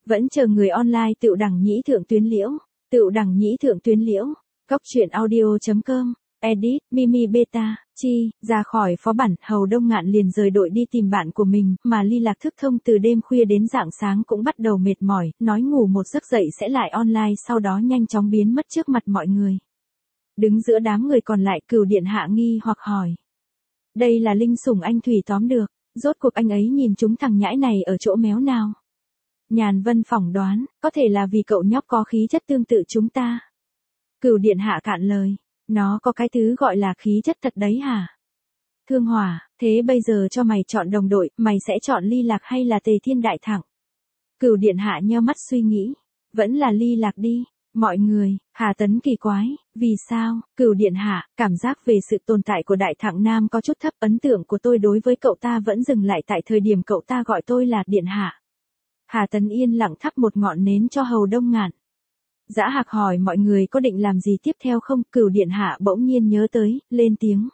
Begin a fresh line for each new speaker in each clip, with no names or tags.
Vẫn chờ người online Tựu Đằng Nhĩ Thượng Tuyến Liễu. Tựu Đằng Nhĩ Thượng Tuyến Liễu. Góc truyện audio.com. Edit, Mimi Beta, Chi, ra khỏi phó bản, Hầu Đông Ngạn liền rời đội đi tìm bạn của mình, mà Ly Lạc Thức Thông từ đêm khuya đến rạng sáng cũng bắt đầu mệt mỏi, nói ngủ một giấc dậy sẽ lại online sau đó nhanh chóng biến mất trước mặt mọi người. Đứng giữa đám người còn lại, Cửu Điện Hạ nghi hoặc hỏi. Đây là linh sủng anh Thủy tóm được, rốt cuộc anh ấy nhìn chúng thằng nhãi này ở chỗ méo nào? Nhàn Vân phỏng đoán, có thể là vì cậu nhóc có khí chất tương tự chúng ta. Cửu Điện Hạ cạn lời. Nó có cái thứ gọi là khí chất thật đấy hả? Thương Hỏa, thế bây giờ cho mày chọn đồng đội, mày sẽ chọn Ly Lạc hay là Tề Thiên Đại Thẳng? Cửu Điện Hạ nheo mắt suy nghĩ. Vẫn là Ly Lạc đi. Mọi người, Hà Tấn kỳ quái, vì sao? Cửu Điện Hạ, cảm giác về sự tồn tại của Đại Thẳng Nam có chút thấp, ấn tượng của tôi đối với cậu ta vẫn dừng lại tại thời điểm cậu ta gọi tôi là Điện Hạ. Hà Tấn yên lặng thắp một ngọn nến cho Hầu Đông Ngạn. Dã Hạc hỏi mọi người có định làm gì tiếp theo không, Cửu Điện Hạ bỗng nhiên nhớ tới, lên tiếng.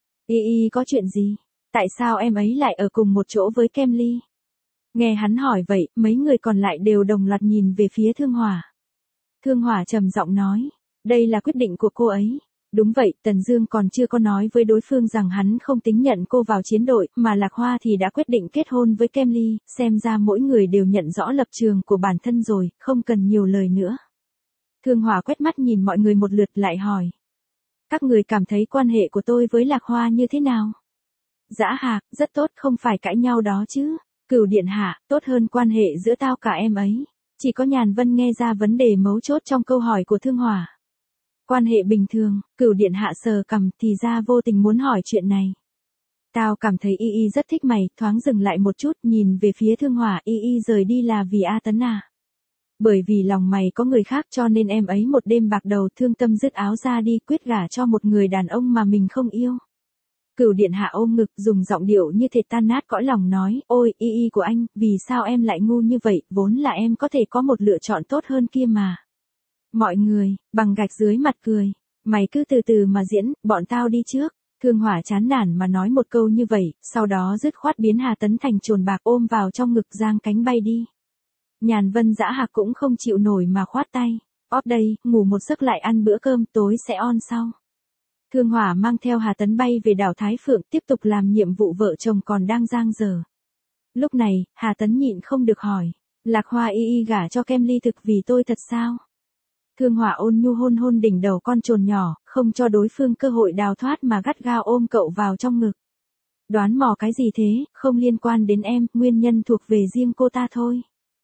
Y có chuyện gì? Tại sao em ấy lại ở cùng một chỗ với Kem Ly? Nghe hắn hỏi vậy, mấy người còn lại đều đồng loạt nhìn về phía Thương Hỏa. Thương Hỏa trầm giọng nói, đây là quyết định của cô ấy. Đúng vậy, Tần Dương còn chưa có nói với đối phương rằng hắn không tính nhận cô vào chiến đội, mà Lạc Hoa thì đã quyết định kết hôn với Kem Ly, xem ra mỗi người đều nhận rõ lập trường của bản thân rồi, không cần nhiều lời nữa. Thương Hỏa quét mắt nhìn mọi người một lượt lại hỏi. Các người cảm thấy quan hệ của tôi với Lạc Hoa như thế nào? Dã Hạc, rất tốt, không phải cãi nhau đó chứ. Cửu Điện Hạ, tốt hơn quan hệ giữa tao cả em ấy. Chỉ có Nhàn Vân nghe ra vấn đề mấu chốt trong câu hỏi của Thương Hỏa. Quan hệ bình thường, Cửu Điện Hạ sờ cằm, thì ra vô tình muốn hỏi chuyện này. Tao cảm thấy Y rất thích mày, thoáng dừng lại một chút, nhìn về phía Thương Hỏa, Y rời đi là vì A Tấn à? Bởi vì lòng mày có người khác cho nên em ấy một đêm bạc đầu thương tâm dứt áo ra đi, quyết gả cho một người đàn ông mà mình không yêu. Cửu Điện Hạ ôm ngực, dùng giọng điệu như thể tan nát cõi lòng nói, ôi Y của anh, vì sao em lại ngu như vậy, vốn là em có thể có một lựa chọn tốt hơn kia mà. Mọi người, bằng gạch dưới mặt cười, mày cứ từ từ mà diễn, bọn tao đi trước. Thương Hỏa chán nản mà nói một câu như vậy, sau đó dứt khoát biến Hà Tấn thành chồn bạc ôm vào trong ngực giang cánh bay đi. Nhàn Vân Dã Hạc cũng không chịu nổi mà khoát tay. Óp đây, ngủ một giấc lại ăn bữa cơm, tối sẽ on sau. Thương Hỏa mang theo Hà Tấn bay về đảo Thái Phượng, tiếp tục làm nhiệm vụ vợ chồng còn đang dang dở. Lúc này, Hà Tấn nhịn không được hỏi. Lạc Hoa Y gả cho Kem Ly thực vì tôi thật sao? Thương Hỏa ôn nhu hôn hôn đỉnh đầu con trồn nhỏ, không cho đối phương cơ hội đào thoát mà gắt gao ôm cậu vào trong ngực. Đoán mò cái gì thế, không liên quan đến em, nguyên nhân thuộc về riêng cô ta thôi.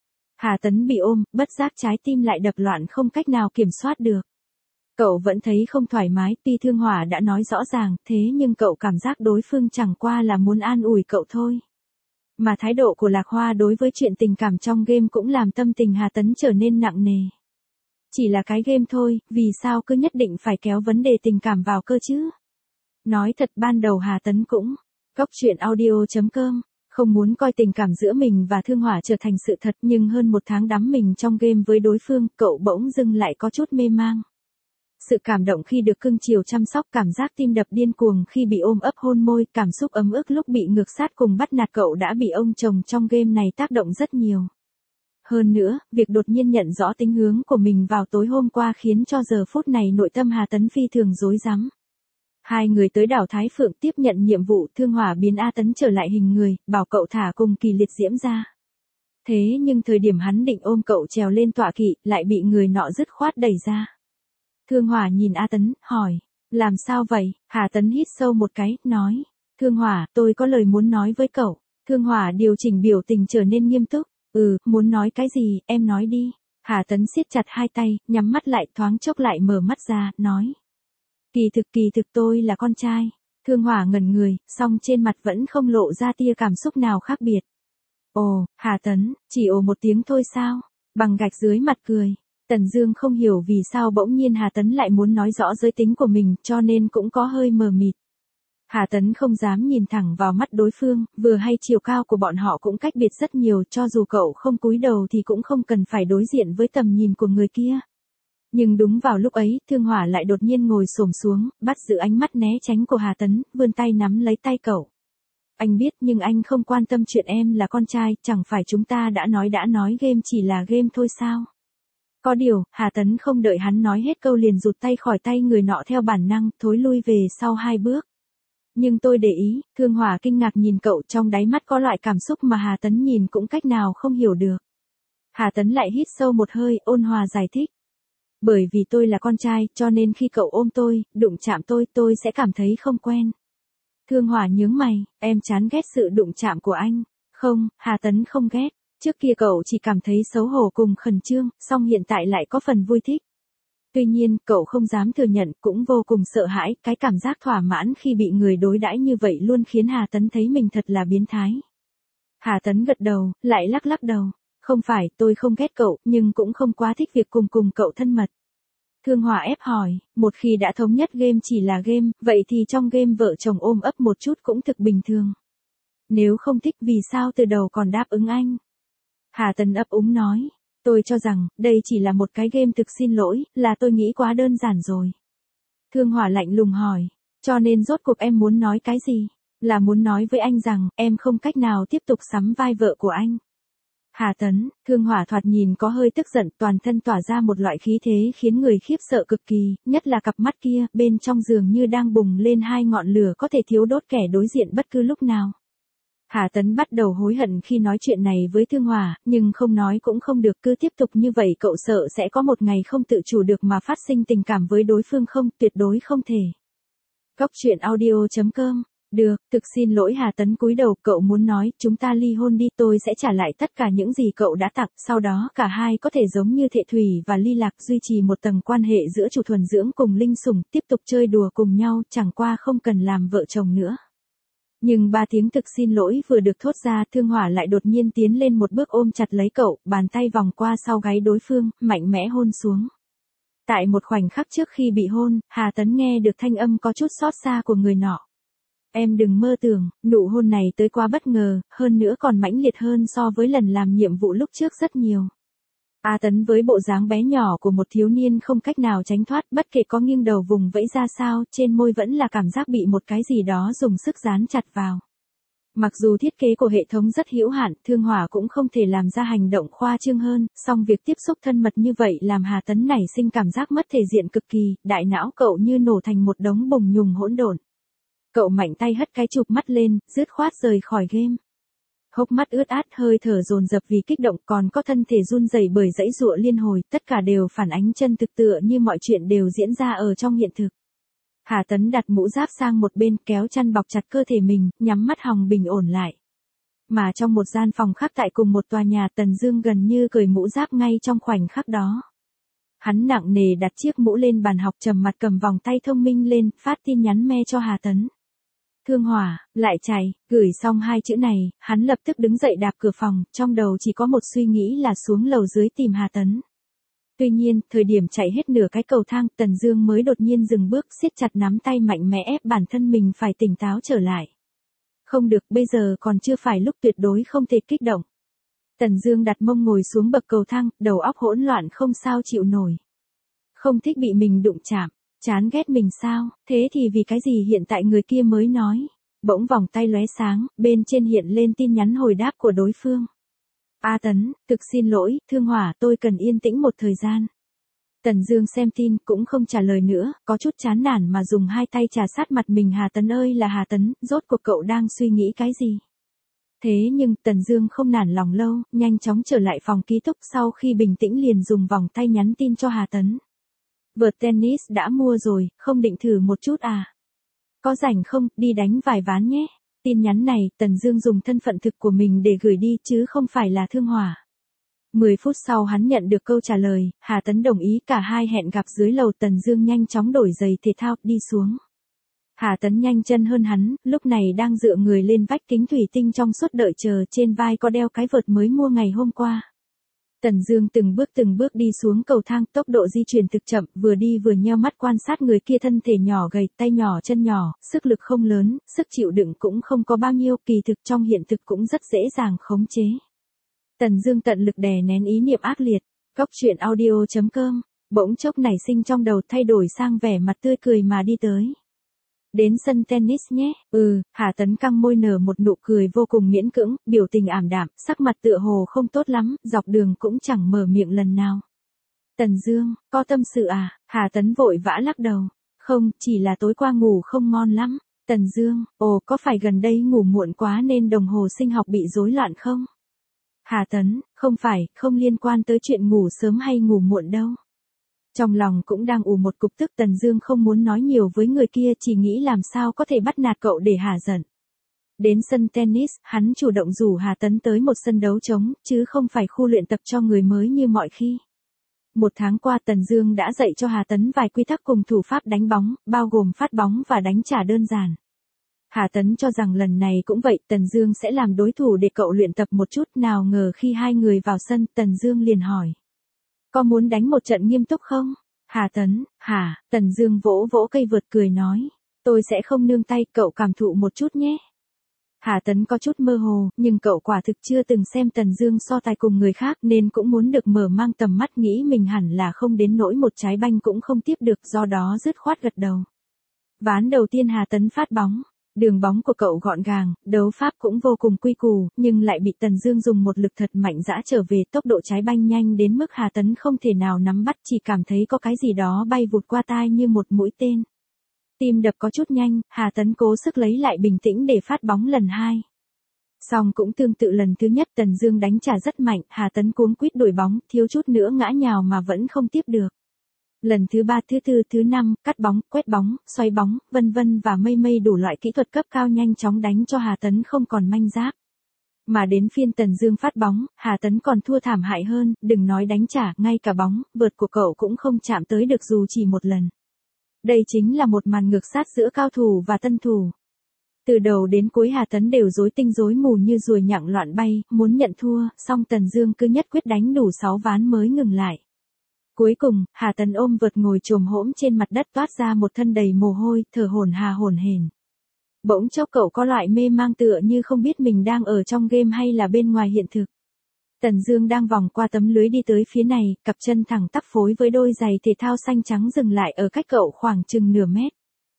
Hà Tấn bị ôm, bất giác trái tim lại đập loạn không cách nào kiểm soát được. Cậu vẫn thấy không thoải mái, tuy Thương Hỏa đã nói rõ ràng, thế nhưng cậu cảm giác đối phương chẳng qua là muốn an ủi cậu thôi. Mà thái độ của Lạc Hoa đối với chuyện tình cảm trong game cũng làm tâm tình Hà Tấn trở nên nặng nề. Chỉ là cái game thôi, vì sao cứ nhất định phải kéo vấn đề tình cảm vào cơ chứ? Nói thật ban đầu Hà Tấn cũng, góc truyện audio.com, không muốn coi tình cảm giữa mình và Thương Hỏa trở thành sự thật, nhưng hơn một tháng đắm mình trong game với đối phương, cậu bỗng dưng lại có chút mê mang. Sự cảm động khi được cưng chiều chăm sóc, cảm giác tim đập điên cuồng khi bị ôm ấp hôn môi, cảm xúc ấm ức lúc bị ngược sát cùng bắt nạt cậu đã bị ông chồng trong game này tác động rất nhiều. Hơn nữa, việc đột nhiên nhận rõ tính hướng của mình vào tối hôm qua khiến cho giờ phút này nội tâm Hà Tấn phi thường rối rắm. Hai người tới đảo Thái Phượng tiếp nhận nhiệm vụ, Thương Hỏa biến A Tấn trở lại hình người, bảo cậu thả cùng Kỳ Liệt Diễm ra. Thế nhưng thời điểm hắn định ôm cậu trèo lên tọa kỵ, lại bị người nọ dứt khoát đẩy ra. Thương Hỏa nhìn A Tấn, hỏi, làm sao vậy? Hà Tấn hít sâu một cái, nói, Thương Hỏa, tôi có lời muốn nói với cậu. Thương Hỏa điều chỉnh biểu tình trở nên nghiêm túc, muốn nói cái gì, em nói đi. Hà Tấn siết chặt hai tay, nhắm mắt lại, thoáng chốc lại mở mắt ra, nói. Kỳ thực tôi là con trai. Thương Hỏa ngẩn người, song trên mặt vẫn không lộ ra tia cảm xúc nào khác biệt. Ồ, Hà Tấn, chỉ ồ một tiếng thôi sao? Bằng gạch dưới mặt cười. Tần Dương không hiểu vì sao bỗng nhiên Hà Tấn lại muốn nói rõ giới tính của mình, cho nên cũng có hơi mờ mịt. Hà Tấn không dám nhìn thẳng vào mắt đối phương, vừa hay chiều cao của bọn họ cũng cách biệt rất nhiều, cho dù cậu không cúi đầu thì cũng không cần phải đối diện với tầm nhìn của người kia. Nhưng đúng vào lúc ấy, Thương Hỏa lại đột nhiên ngồi xổm xuống, bắt giữ ánh mắt né tránh của Hà Tấn, vươn tay nắm lấy tay cậu. Anh biết nhưng anh không quan tâm chuyện em là con trai, chẳng phải chúng ta đã nói game chỉ là game thôi sao? Có điều, Hà Tấn không đợi hắn nói hết câu liền rụt tay khỏi tay người nọ theo bản năng, thối lui về sau 2 bước. Nhưng tôi để ý, Thương Hỏa kinh ngạc nhìn cậu, trong đáy mắt có loại cảm xúc mà Hà Tấn nhìn cũng cách nào không hiểu được. Hà Tấn lại hít sâu một hơi, ôn hòa giải thích. Bởi vì tôi là con trai, cho nên khi cậu ôm tôi, đụng chạm tôi sẽ cảm thấy không quen. Thương Hỏa nhướng mày, em chán ghét sự đụng chạm của anh. Không, Hà Tấn không ghét. Trước kia cậu chỉ cảm thấy xấu hổ cùng khẩn trương, song hiện tại lại có phần vui thích. Tuy nhiên, cậu không dám thừa nhận, cũng vô cùng sợ hãi, cái cảm giác thỏa mãn khi bị người đối đãi như vậy luôn khiến Hà Tấn thấy mình thật là biến thái. Hà Tấn gật đầu, lại lắc đầu. Không phải, tôi không ghét cậu, nhưng cũng không quá thích việc cùng cậu thân mật. Thương Hỏa ép hỏi, một khi đã thống nhất game chỉ là game, vậy thì trong game vợ chồng ôm ấp một chút cũng thực bình thường. Nếu không thích vì sao từ đầu còn đáp ứng anh? Hà Tấn ấp úng nói, tôi cho rằng, đây chỉ là một cái game thực xin lỗi, là tôi nghĩ quá đơn giản rồi. Thương Hỏa lạnh lùng hỏi, cho nên rốt cuộc em muốn nói cái gì? Là muốn nói với anh rằng, em không cách nào tiếp tục sắm vai vợ của anh. Hà Tấn, Thương Hỏa thoạt nhìn có hơi tức giận, toàn thân tỏa ra một loại khí thế khiến người khiếp sợ cực kỳ, nhất là cặp mắt kia, bên trong dường như đang bùng lên 2 ngọn lửa có thể thiêu đốt kẻ đối diện bất cứ lúc nào. Hà Tấn bắt đầu hối hận khi nói chuyện này với Thương Hỏa, nhưng không nói cũng không được, cứ tiếp tục như vậy cậu sợ sẽ có một ngày không tự chủ được mà phát sinh tình cảm với đối phương không, tuyệt đối không thể. Góc truyện audio.com. Được, thực xin lỗi Hà Tấn cúi đầu, cậu muốn nói, chúng ta ly hôn đi, tôi sẽ trả lại tất cả những gì cậu đã tặng, sau đó cả hai có thể giống như Thệ Thủy và Ly Lạc duy trì một tầng quan hệ giữa chủ thuần dưỡng cùng linh sủng, tiếp tục chơi đùa cùng nhau, chẳng qua không cần làm vợ chồng nữa. Nhưng 3 tiếng thực xin lỗi vừa được thốt ra, Thương Hỏa lại đột nhiên tiến lên một bước ôm chặt lấy cậu, bàn tay vòng qua sau gáy đối phương, mạnh mẽ hôn xuống. Tại một khoảnh khắc trước khi bị hôn, Hà Tấn nghe được thanh âm có chút xót xa của người nọ. Em đừng mơ tưởng, nụ hôn này tới quá bất ngờ, hơn nữa còn mãnh liệt hơn so với lần làm nhiệm vụ lúc trước rất nhiều. A Tấn với bộ dáng bé nhỏ của một thiếu niên không cách nào tránh thoát, bất kể có nghiêng đầu vùng vẫy ra sao, trên môi vẫn là cảm giác bị một cái gì đó dùng sức dán chặt vào. Mặc dù thiết kế của hệ thống rất hữu hạn, Thương Hỏa cũng không thể làm ra hành động khoa trương hơn, song việc tiếp xúc thân mật như vậy làm Hà Tấn nảy sinh cảm giác mất thể diện cực kỳ, đại não cậu như nổ thành một đống bùng nhùng hỗn độn. Cậu mạnh tay hất cái chụp mắt lên, dứt khoát rời khỏi game. Hốc mắt ướt át, hơi thở dồn dập vì kích động, còn có thân thể run rẩy bởi dãy giụa liên hồi, tất cả đều phản ánh chân thực tựa như mọi chuyện đều diễn ra ở trong hiện thực. Hà Tấn đặt mũ giáp sang một bên, kéo chăn bọc chặt cơ thể mình, nhắm mắt hòng bình ổn lại. Mà trong một gian phòng khác tại cùng một tòa nhà, Tần Dương gần như cởi mũ giáp ngay trong khoảnh khắc đó. Hắn nặng nề đặt chiếc mũ lên bàn học, trầm mặt cầm vòng tay thông minh lên, phát tin nhắn me cho Hà Tấn. Thương Hỏa, lại chạy, gửi xong 2 chữ này, hắn lập tức đứng dậy đạp cửa phòng, trong đầu chỉ có một suy nghĩ là xuống lầu dưới tìm Hà Tấn. Tuy nhiên, thời điểm chạy hết nửa cái cầu thang, Tần Dương mới đột nhiên dừng bước, siết chặt nắm tay mạnh mẽ ép bản thân mình phải tỉnh táo trở lại. Không được, bây giờ còn chưa phải lúc, tuyệt đối không thể kích động. Tần Dương đặt mông ngồi xuống bậc cầu thang, đầu óc hỗn loạn không sao chịu nổi. Không thích bị mình đụng chạm. Chán ghét mình sao, thế thì vì cái gì hiện tại người kia mới nói. Bỗng vòng tay lóe sáng, bên trên hiện lên tin nhắn hồi đáp của đối phương. A Tấn, thực xin lỗi, Thương Hỏa, tôi cần yên tĩnh một thời gian. Tần Dương xem tin cũng không trả lời nữa, có chút chán nản mà dùng 2 tay trà sát mặt mình. Hà Tấn ơi là Hà Tấn, rốt cuộc cậu đang suy nghĩ cái gì? Thế nhưng Tần Dương không nản lòng lâu, nhanh chóng trở lại phòng ký túc, sau khi bình tĩnh liền dùng vòng tay nhắn tin cho Hà Tấn. Vợt tennis đã mua rồi, không định thử một chút à? Có rảnh không, đi đánh vài ván nhé. Tin nhắn này, Tần Dương dùng thân phận thực của mình để gửi đi, chứ không phải là Thương Hỏa. 10 phút sau hắn nhận được câu trả lời, Hà Tấn đồng ý, cả hai hẹn gặp dưới lầu. Tần Dương nhanh chóng đổi giày thể thao, đi xuống. Hà Tấn nhanh chân hơn hắn, lúc này đang dựa người lên vách kính thủy tinh trong suốt đợi chờ, trên vai có đeo cái vợt mới mua ngày hôm qua. Tần Dương từng bước đi xuống cầu thang, tốc độ di chuyển thực chậm, vừa đi vừa nheo mắt quan sát người kia, thân thể nhỏ gầy, tay nhỏ chân nhỏ, sức lực không lớn, sức chịu đựng cũng không có bao nhiêu, kỳ thực trong hiện thực cũng rất dễ dàng khống chế. Tần Dương tận lực đè nén ý niệm ác liệt. Góc truyện audio.com, bỗng chốc nảy sinh trong đầu, thay đổi sang vẻ mặt tươi cười mà đi tới. Đến sân tennis nhé, Hà Tấn căng môi nở một nụ cười vô cùng miễn cưỡng, biểu tình ảm đạm, sắc mặt tựa hồ không tốt lắm, dọc đường cũng chẳng mở miệng lần nào. Tần Dương, có tâm sự à? Hà Tấn vội vã lắc đầu. Không, chỉ là tối qua ngủ không ngon lắm. Tần Dương, có phải gần đây ngủ muộn quá nên đồng hồ sinh học bị rối loạn không? Hà Tấn, không phải, không liên quan tới chuyện ngủ sớm hay ngủ muộn đâu. Trong lòng cũng đang ù một cục tức, Tần Dương không muốn nói nhiều với người kia, chỉ nghĩ làm sao có thể bắt nạt cậu để hả giận. Đến sân tennis, hắn chủ động rủ Hà Tấn tới một sân đấu trống, chứ không phải khu luyện tập cho người mới như mọi khi. Một tháng qua Tần Dương đã dạy cho Hà Tấn vài quy tắc cùng thủ pháp đánh bóng, bao gồm phát bóng và đánh trả đơn giản. Hà Tấn cho rằng lần này cũng vậy, Tần Dương sẽ làm đối thủ để cậu luyện tập một chút, nào ngờ khi hai người vào sân, Tần Dương liền hỏi. Có muốn đánh một trận nghiêm túc không? Hà Tấn, hả? Tần Dương vỗ vỗ cây vợt cười nói. Tôi sẽ không nương tay, cậu cảm thụ một chút nhé. Hà Tấn có chút mơ hồ, nhưng cậu quả thực chưa từng xem Tần Dương so tài cùng người khác nên cũng muốn được mở mang tầm mắt, nghĩ mình hẳn là không đến nỗi một trái banh cũng không tiếp được, do đó dứt khoát gật đầu. Ván đầu tiên Hà Tấn phát bóng. Đường bóng của cậu gọn gàng, đấu pháp cũng vô cùng quy củ, nhưng lại bị Tần Dương dùng một lực thật mạnh dã trở về, tốc độ trái banh nhanh đến mức Hà Tấn không thể nào nắm bắt, chỉ cảm thấy có cái gì đó bay vụt qua tai như một mũi tên. Tim đập có chút nhanh, Hà Tấn cố sức lấy lại bình tĩnh để phát bóng lần hai. Song cũng tương tự lần thứ nhất, Tần Dương đánh trả rất mạnh, Hà Tấn cuống quýt đuổi bóng, thiếu chút nữa ngã nhào mà vẫn không tiếp được. Lần thứ 3, thứ 4, thứ 5, cắt bóng, quét bóng, xoay bóng, vân vân và mây mây đủ loại kỹ thuật cấp cao nhanh chóng đánh cho Hà Tấn không còn manh giáp. Mà đến phiên Tần Dương phát bóng, Hà Tấn còn thua thảm hại hơn, đừng nói đánh trả, ngay cả bóng, vợt của cậu cũng không chạm tới được dù chỉ một lần. Đây chính là một màn ngược sát giữa cao thủ và tân thủ. Từ đầu đến cuối Hà Tấn đều rối tinh rối mù như ruồi nhặng loạn bay, muốn nhận thua, song Tần Dương cứ nhất quyết đánh đủ 6 ván mới ngừng lại. Cuối cùng, Hà Tấn ôm vợt ngồi chồm hổm trên mặt đất, toát ra một thân đầy mồ hôi, thở hổn hển. Bỗng chốc cậu có loại mê mang tựa như không biết mình đang ở trong game hay là bên ngoài hiện thực. Tần Dương đang vòng qua tấm lưới đi tới phía này, cặp chân thẳng tắp phối với đôi giày thể thao xanh trắng dừng lại ở cách cậu khoảng chừng nửa mét.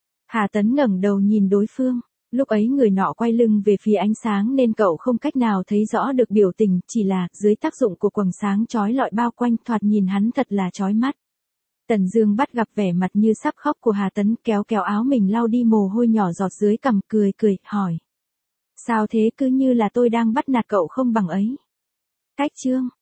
Hà Tấn ngẩng đầu nhìn đối phương. Lúc ấy người nọ quay lưng về phía ánh sáng nên cậu không cách nào thấy rõ được biểu tình, chỉ là dưới tác dụng của quầng sáng chói lọi bao quanh, thoạt nhìn hắn thật là chói mắt. Tần Dương bắt gặp vẻ mặt như sắp khóc của Hà Tấn, kéo áo mình lau đi mồ hôi nhỏ giọt dưới cằm, cười, hỏi. Sao thế, cứ như là tôi đang bắt nạt cậu không bằng ấy. Cách chương